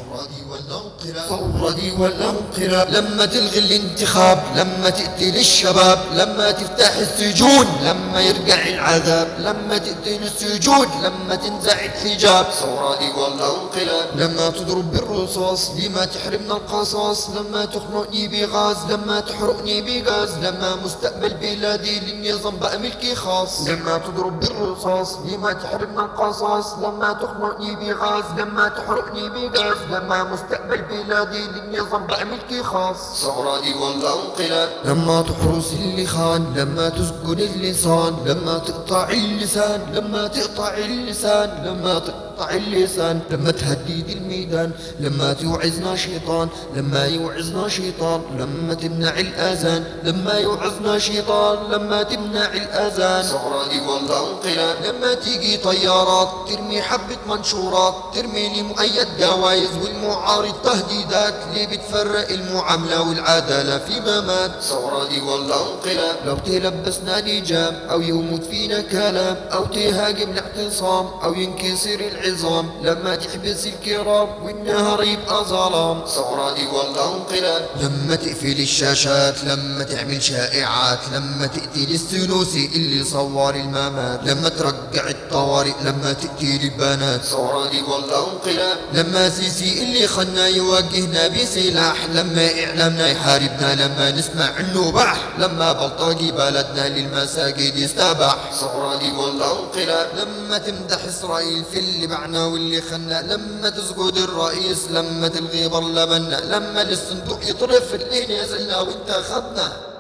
ثورتي والانقلاب لما تلغي الانتخاب، لما تقتل الشباب، لما تفتح السجون، لما يرجع العذاب، لما تقتل السجون، لما تنزع الحجاب. ثورتي والانقلاب لما تضرب بالرصاص، لما تحرمنا القصاص، لما تخنقني بغاز، لما تحرقني بغاز، لما مستقبل بلادي للنظام بقى ملكي خاص. لما تضرب بالرصاص، لما تحرمنا القصاص، لما تخنقني بغاز، لما تحرقني بغاز، لما مستقبل بلادي للنظام بقى ملكي خاص. ثورتي والانقلاب لما تحرس اللي خان، لما تسجن اللسان، لما تقطع اللسان، لما تقطع اللسان، لما تقطع اللسان، لما تهدد الميدان، لما توعظنا شيطان، لما يوعظنا شيطان، لما تمنع الأذان، لما يوعظنا شيطان، لما تمنع الأذان. ثورتي والانقلاب لما تيجي طيارات ترمي حبة منشورات، ترمي لي مؤيد جوايز والمعارض تهديدات، اللي بتفرق المعاملة والعدالة فيما مات. ثورتي والانقلاب لو تلبسنا لجام، أو يموت فينا كلام، أو تهاجم الاعتصام، أو ينكسر العظام، لما تحبس الكرام والنهار يبقى ظلام. ثورتي والانقلاب لما تقفل الشاشات، لما تعمل شائعات، لما تقتل السلوسي اللي صور الممات، لما ترجع الطوارئ، لما تقتل البنات. ثورتي والانقلاب لما سيسي اللي خلنا يواجهنا بسلاح، لما اعلامنا يحاربنا، لما نسمع عنه بح، لما بلطجي بلدنا للمساجد يستبح. ثورتي والانقلاب لما تمدح اسرائيل في اللي بعنا واللي خلنا، لما تسجد الرئيس، لما تلغي برلماننا، لما الصندوق يطرف اللي نزلنا وانت خدنا.